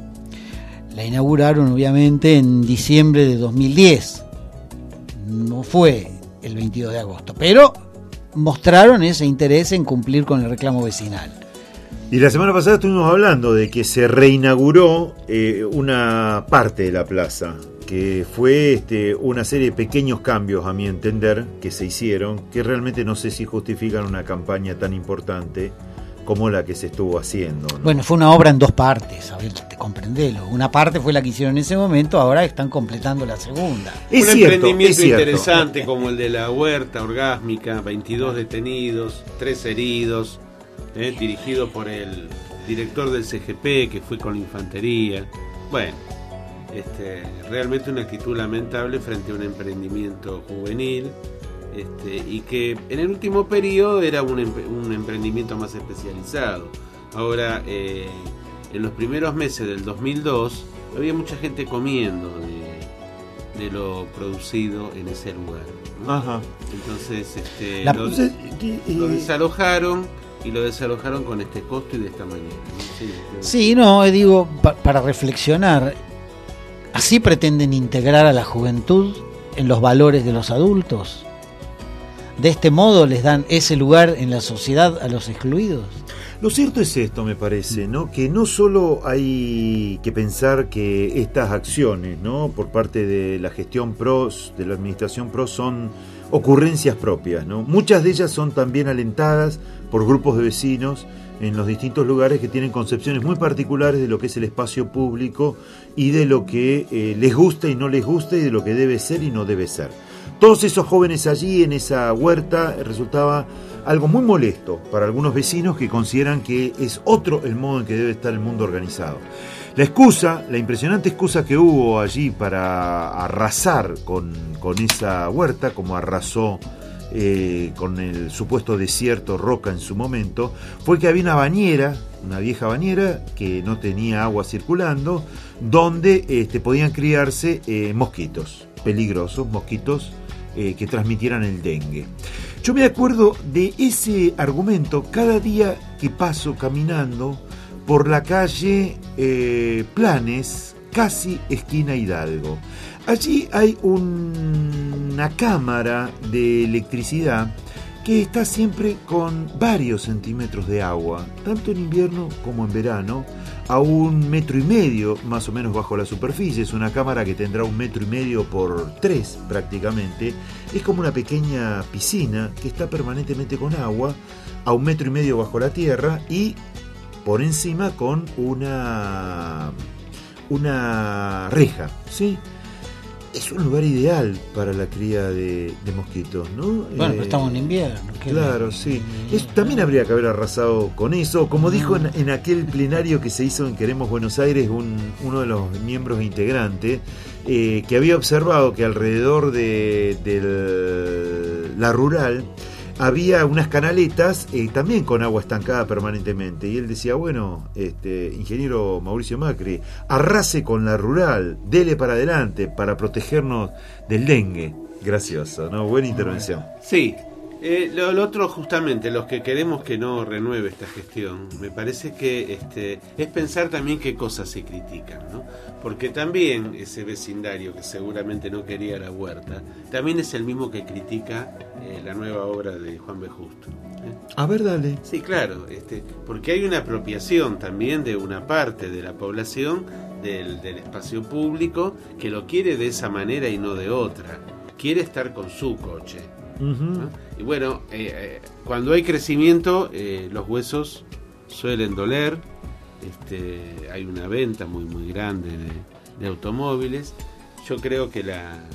La inauguraron obviamente en diciembre de 2010, no fue el 22 de agosto, pero mostraron ese interés en cumplir con el reclamo vecinal. Y la semana pasada estuvimos hablando de que se reinauguró una parte de la plaza, que fue una serie de pequeños cambios, a mi entender, que se hicieron, que realmente no sé si justifican una campaña tan importante como la que se estuvo haciendo, ¿no? Bueno, fue una obra en dos partes, a ver, comprendelo. Una parte fue la que hicieron en ese momento, ahora están completando la segunda. Un emprendimiento interesante como el de la huerta orgásmica, 22 detenidos, 3 heridos, dirigido por el director del CGP, que fue con la infantería. Bueno, realmente una actitud lamentable frente a un emprendimiento juvenil, y que en el último periodo era un emprendimiento más especializado. Ahora, en los primeros meses del 2002 había mucha gente comiendo de lo producido en ese lugar, ¿no? Ajá. Entonces lo desalojaron, y lo desalojaron con este costo y de esta manera, ¿no? Sí, no, digo, para reflexionar, ¿así pretenden integrar a la juventud en los valores de los adultos? ¿De este modo les dan ese lugar en la sociedad a los excluidos? Lo cierto es esto, me parece, ¿no? Que no solo hay que pensar que estas acciones, ¿no?, por parte de la gestión PROS, de la administración PROS, son ocurrencias propias, ¿no? Muchas de ellas son también alentadas por grupos de vecinos en los distintos lugares que tienen concepciones muy particulares de lo que es el espacio público y de lo que les gusta y no les gusta, y de lo que debe ser y no debe ser. Todos esos jóvenes allí en esa huerta resultaba algo muy molesto para algunos vecinos que consideran que es otro el modo en que debe estar el mundo organizado. La impresionante excusa que hubo allí para arrasar con esa huerta, como arrasó con el supuesto desierto Roca en su momento, fue que había una vieja bañera que no tenía agua circulando, donde podían criarse mosquitos peligrosos, mosquitos que transmitieran el dengue. Yo me acuerdo de ese argumento cada día que paso caminando por la calle Planes, casi esquina Hidalgo. Allí hay una cámara de electricidad que está siempre con varios centímetros de agua, tanto en invierno como en verano, a 1,5 metros más o menos bajo la superficie. Es una cámara que tendrá 1,5 metros por 3 prácticamente. Es como una pequeña piscina que está permanentemente con agua, a 1,5 metros bajo la tierra y por encima con una reja, ¿sí? Es un lugar ideal para la cría de mosquitos, ¿no? Bueno, pero estamos en invierno. Claro, sí. También habría que haber arrasado con eso. Como dijo en aquel plenario que se hizo en Queremos Buenos Aires uno de los miembros integrantes, que había observado que alrededor de la rural había unas canaletas también con agua estancada permanentemente. Y él decía, bueno, ingeniero Mauricio Macri, arrase con la rural, dele para adelante para protegernos del dengue. Gracioso, ¿no? Buena intervención. Sí. Lo otro, justamente, los que queremos que no renueve esta gestión, me parece que es pensar también qué cosas se critican, ¿no? Porque también ese vecindario que seguramente no quería la huerta, también es el mismo que critica la nueva obra de Juan B. Justo. A ver, dale. Sí, claro, porque hay una apropiación también de una parte de la población del espacio público que lo quiere de esa manera y no de otra. Quiere estar con su coche. ¿No? Y bueno, cuando hay crecimiento, los huesos suelen doler. Hay una venta muy muy grande de automóviles. Yo creo que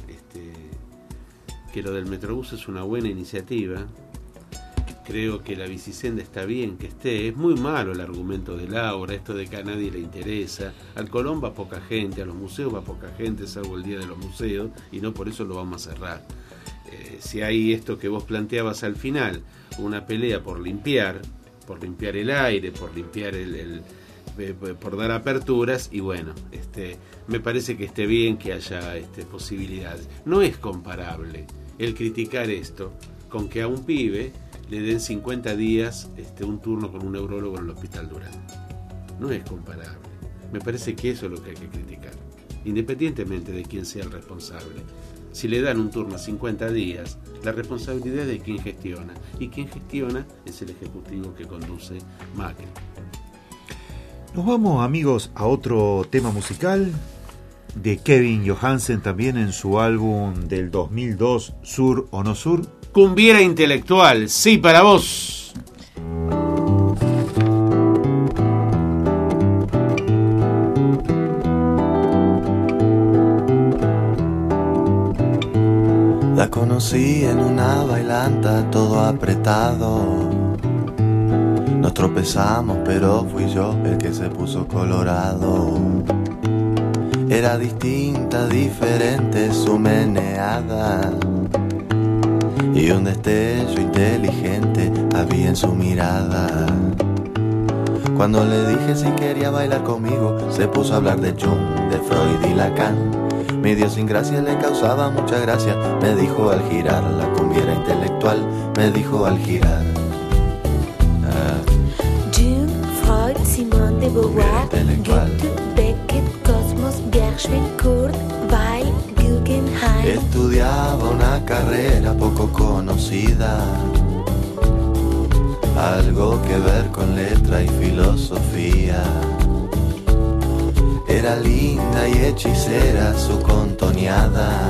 que lo del Metrobús es una buena iniciativa. Creo que la bicisenda está bien que esté. Es muy malo el argumento de Laura, esto de que a nadie le interesa. Al Colón va poca gente, a los museos va poca gente, salvo el día de los museos, y no por eso lo vamos a cerrar. Si hay esto que vos planteabas al final, una pelea por limpiar el aire, por limpiar por dar aperturas, y bueno, me parece que esté bien que haya posibilidades. No es comparable el criticar esto con que a un pibe le den 50 días un turno con un neurólogo en el Hospital Durán. No es comparable. Me parece que eso es lo que hay que criticar, independientemente de quién sea el responsable. Si le dan un turno a 50 días, la responsabilidad es de quien gestiona. Y quien gestiona es el ejecutivo que conduce Macri. Nos vamos, amigos, a otro tema musical de Kevin Johansen, también en su álbum del 2002, Sur o No Sur. Cumbiera intelectual, sí para vos. La conocí en una bailanta, todo apretado. Nos tropezamos, pero fui yo el que se puso colorado. Era distinta, diferente su meneada, y un destello inteligente había en su mirada. Cuando le dije si quería bailar conmigo, se puso a hablar de Jung, de Freud y Lacan. Mi idiosincrasia le causaba mucha gracia. Me dijo al girar, la cumbiera intelectual. Me dijo al girar. Jung, Freud, Simone de Beauvoir, Goethe, Beckett, Cosmos, Gershwin, Kurt, Weil, Guggenheim. Estudiaba una carrera poco conocida, algo que ver con letra y filosofía. Era linda y hechicera su contoneada,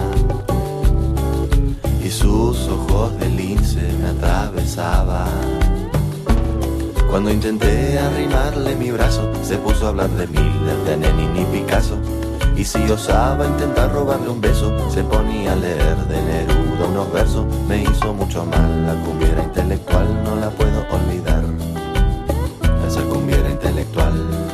y sus ojos de lince me atravesaban. Cuando intenté arrimarle mi brazo, se puso a hablar de Miller, de Lenin y Picasso. Y si osaba intentar robarle un beso, se ponía a leer de Neruda unos versos. Me hizo mucho mal, la cumbiera intelectual no la puedo olvidar. Esa cumbiera intelectual.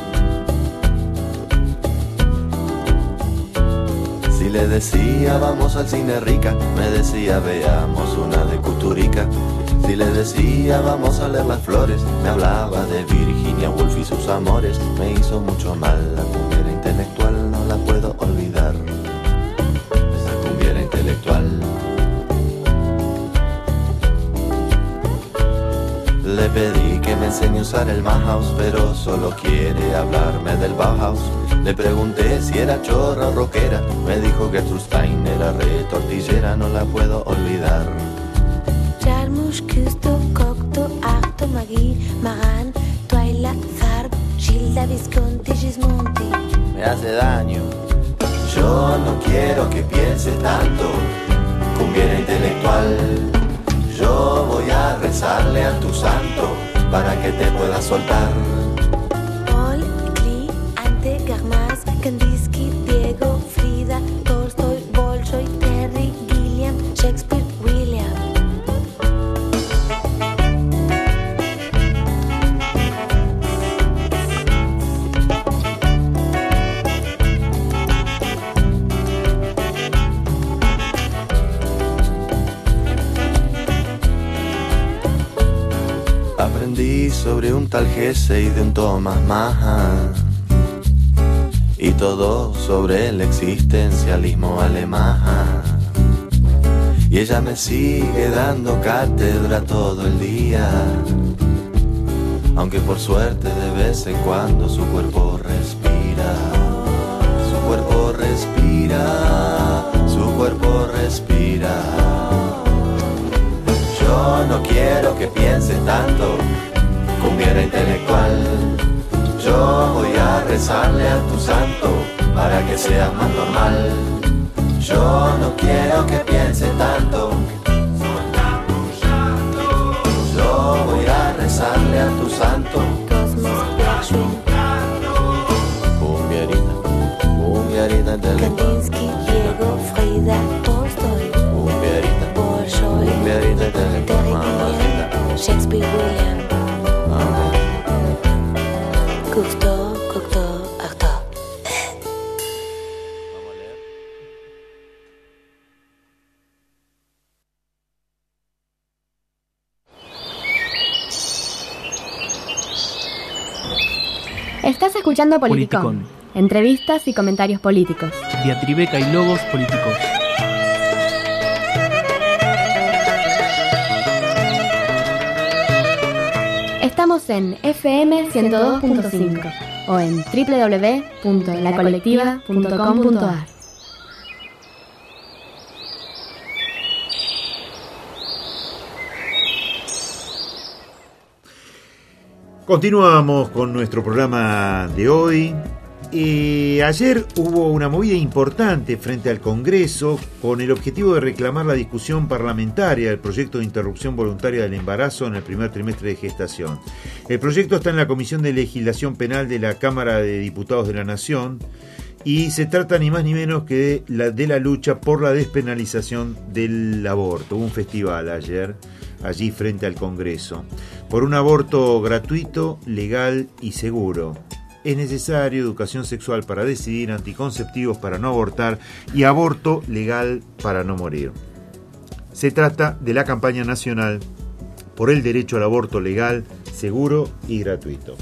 Si le decía vamos al cine rica, me decía veamos una de Kusturica. Si le decía vamos a leer las flores, me hablaba de Virginia Woolf y sus amores. Me hizo mucho mal, la cumbiera intelectual no la puedo olvidar. Esa cumbiera intelectual. Le pedí que que me enseñe a usar el Bauhaus, pero solo quiere hablarme del Bauhaus. Le pregunté si era chorra o rockera, me dijo que Stein era re tortillera, no la puedo olvidar. Jarmusch, Küsto, Cocteau, Arto, Magui, Maran, Twyla, Farb, Gilda, Visconti, Gismonti. Me hace daño. Yo no quiero que pienses tanto, cumbiera intelectual. Yo voy a rezarle a tu santo para que te pueda soltar. Paul, Klee, Ante, Garmas, Kandinsky, Diego, Frida, Tolstoy, Bolshoi, Terry, Gilliam, Shakespeare, William. Aprendí sobre un tal Hesse y de un Thomas Mann, y todo sobre el existencialismo alemán. Y ella me sigue dando cátedra todo el día, aunque por suerte de vez en cuando su cuerpo respira. Su cuerpo respira, su cuerpo respira. Yo no quiero que pienses tanto, cumbiera intelectual. Yo voy a rezarle a tu santo para que sea más normal. Yo no quiero que pienses tanto, yo voy a rezarle a tu santo. Cumbierita, cumbierita intelectual. Kandinsky, Diego, Frida, Tolstoy, Cumbierita, Bolshoi, cumbierita intelectual. Terry Gilliam, Shakespeare, William. Cocteau, Cocteau, Artaud. Estás escuchando Politicón. Entrevistas y comentarios políticos. Diatribeca y logos políticos. Estamos en FM 102.5 o en www.lacolectiva.com.ar. Continuamos con nuestro programa de hoy. Ayer hubo una movida importante frente al Congreso con el objetivo de reclamar la discusión parlamentaria del proyecto de interrupción voluntaria del embarazo en el primer trimestre de gestación. El proyecto está en la Comisión de Legislación Penal de la Cámara de Diputados de la Nación y se trata ni más ni menos que de la lucha por la despenalización del aborto. Hubo un festival ayer allí frente al Congreso por un aborto gratuito, legal y seguro. Es necesario educación sexual para decidir, anticonceptivos para no abortar y aborto legal para no morir. Se trata de la campaña nacional por el derecho al aborto legal, seguro y gratuito.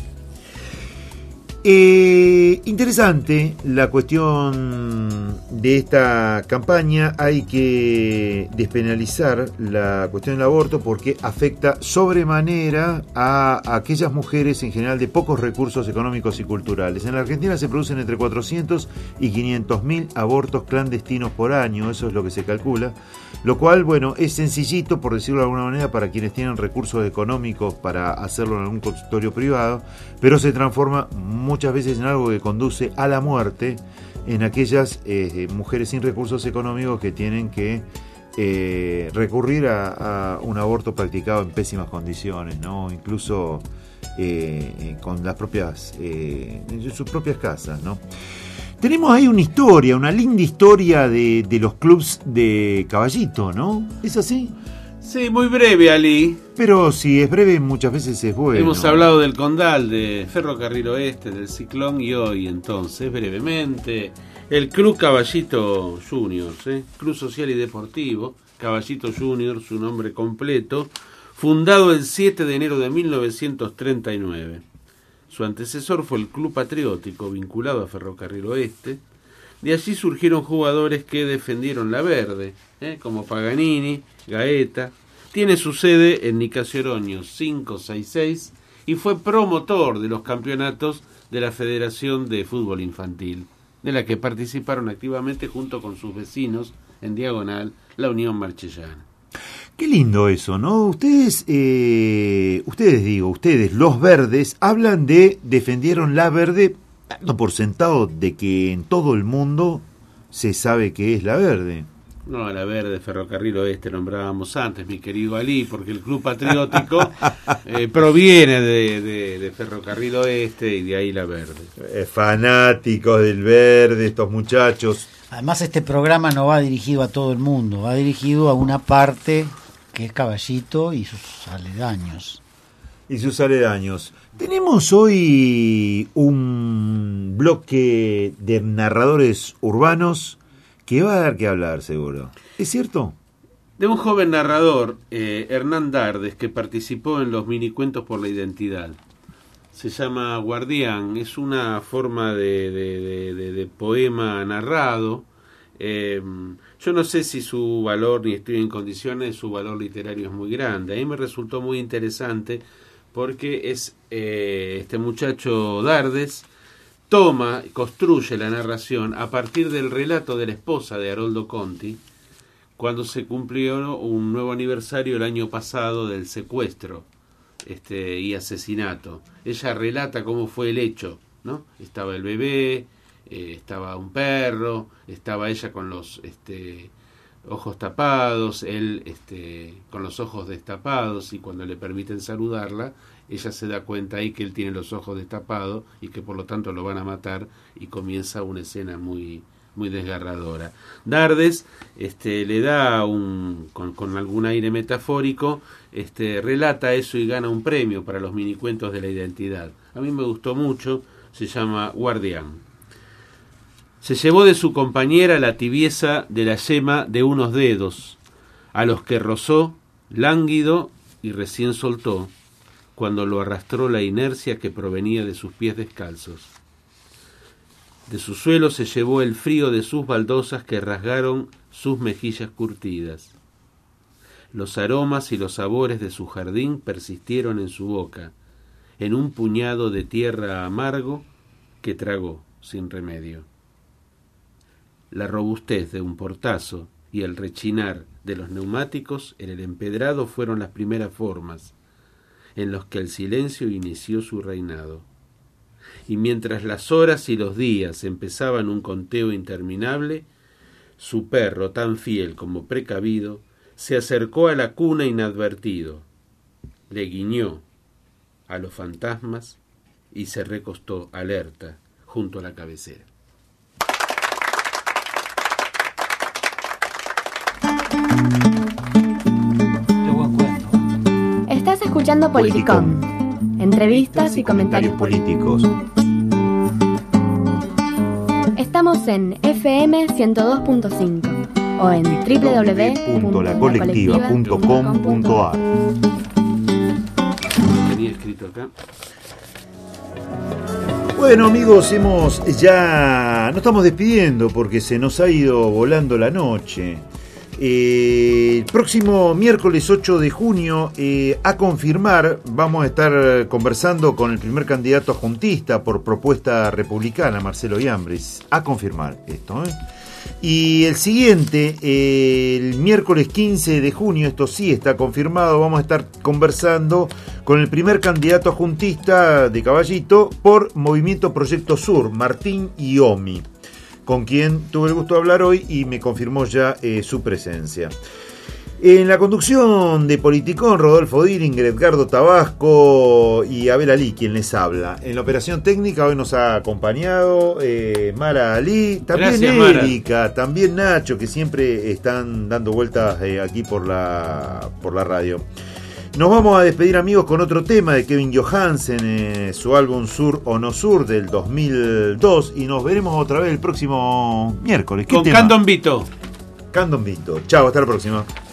Interesante la cuestión de esta campaña. Hay que despenalizar la cuestión del aborto porque afecta sobremanera a aquellas mujeres en general de pocos recursos económicos y culturales. En la Argentina se producen entre 400 y 500.000 abortos clandestinos por año, eso es lo que se calcula, lo cual, bueno, es sencillito, por decirlo de alguna manera, para quienes tienen recursos económicos para hacerlo en algún consultorio privado, pero se transforma muchas veces en algo que conduce a la muerte en aquellas mujeres sin recursos económicos que tienen que recurrir a un aborto practicado en pésimas condiciones, ¿no? Incluso con las propias en sus propias casas, ¿no? Tenemos ahí una historia, una linda historia de los clubs de Caballito, ¿no? ¿Es así? Sí, muy breve, Ali. Pero si es breve, muchas veces es bueno. Hemos hablado del Condal, de Ferrocarril Oeste, del Ciclón, y hoy, entonces, brevemente, el Club Caballito Juniors, Club Social y Deportivo, Caballito Juniors, su nombre completo, fundado el 7 de enero de 1939. Su antecesor fue el Club Patriótico, vinculado a Ferrocarril Oeste. De allí surgieron jugadores que defendieron la verde, como Paganini, Gaeta. Tiene su sede en Nicasio Oroño 566 y fue promotor de los campeonatos de la Federación de Fútbol Infantil, de la que participaron activamente junto con sus vecinos en Diagonal, la Unión Marchellana. Qué lindo eso, ¿no? Ustedes, los verdes, hablan defendieron la verde, dando por sentado de que en todo el mundo se sabe que es la verde. No, la verde, Ferrocarril Oeste, nombrábamos antes, mi querido Ali, porque el Club Patriótico proviene de Ferrocarril Oeste y de ahí la verde. Fanáticos del verde, estos muchachos. Además, este programa no va dirigido a todo el mundo, va dirigido a una parte que es Caballito y sus aledaños. Tenemos hoy un bloque de narradores urbanos que va a dar que hablar, seguro. ¿Es cierto? De un joven narrador, Hernán Dardes, que participó en los minicuentos por la identidad. Se llama Guardián, es una forma de poema narrado. Yo no sé si su valor, ni estoy en condiciones, su valor literario es muy grande. A mí me resultó muy interesante porque es este muchacho Dardes construye la narración a partir del relato de la esposa de Haroldo Conti, cuando se cumplió un nuevo aniversario el año pasado del secuestro y asesinato. Ella relata cómo fue el hecho, ¿no? Estaba el bebé, estaba un perro, estaba ella con los ojos tapados, él con los ojos destapados, y cuando le permiten saludarla, ella se da cuenta ahí que él tiene los ojos destapados y que por lo tanto lo van a matar, y comienza una escena muy, muy desgarradora. Dardes le da con algún aire metafórico, relata eso y gana un premio para los minicuentos de la identidad. A mí me gustó mucho, se llama Guardián. Se llevó de su compañera la tibieza de la yema de unos dedos, a los que rozó, lánguido, y recién soltó, cuando lo arrastró la inercia que provenía de sus pies descalzos. De su suelo se llevó el frío de sus baldosas que rasgaron sus mejillas curtidas. Los aromas y los sabores de su jardín persistieron en su boca, en un puñado de tierra amargo que tragó sin remedio. La robustez de un portazo y el rechinar de los neumáticos en el empedrado fueron las primeras formas en los que el silencio inició su reinado. Y mientras las horas y los días empezaban un conteo interminable, su perro, tan fiel como precavido, se acercó a la cuna inadvertido, le guiñó a los fantasmas y se recostó alerta junto a la cabecera. Estás escuchando Politicón. Entrevistas y comentarios políticos. Estamos en FM 102.5 o en www.lacolectiva.com.ar. Lo tenía escrito acá. Bueno, amigos, nos estamos despidiendo porque se nos ha ido volando la noche. El próximo miércoles 8 de junio, a confirmar, vamos a estar conversando con el primer candidato adjuntista por propuesta republicana, Marcelo Iambres. A confirmar esto, Y el siguiente, el miércoles 15 de junio, esto sí está confirmado, vamos a estar conversando con el primer candidato adjuntista de Caballito por Movimiento Proyecto Sur, Martín Iomi, con quien tuve el gusto de hablar hoy y me confirmó ya su presencia. En la conducción de Politicón, Rodolfo Diringer, Edgardo Tabasco y Abel Ali, quien les habla. En la operación técnica hoy nos ha acompañado Mara Ali, también gracias, Erika, Mara. También Nacho, que siempre están dando vueltas aquí por la radio. Nos vamos a despedir, amigos, con otro tema de Kevin Johansen, su álbum Sur o No Sur del 2002, y nos veremos otra vez el próximo miércoles. Con Candomvito. Candomvito. Chao, hasta la próxima.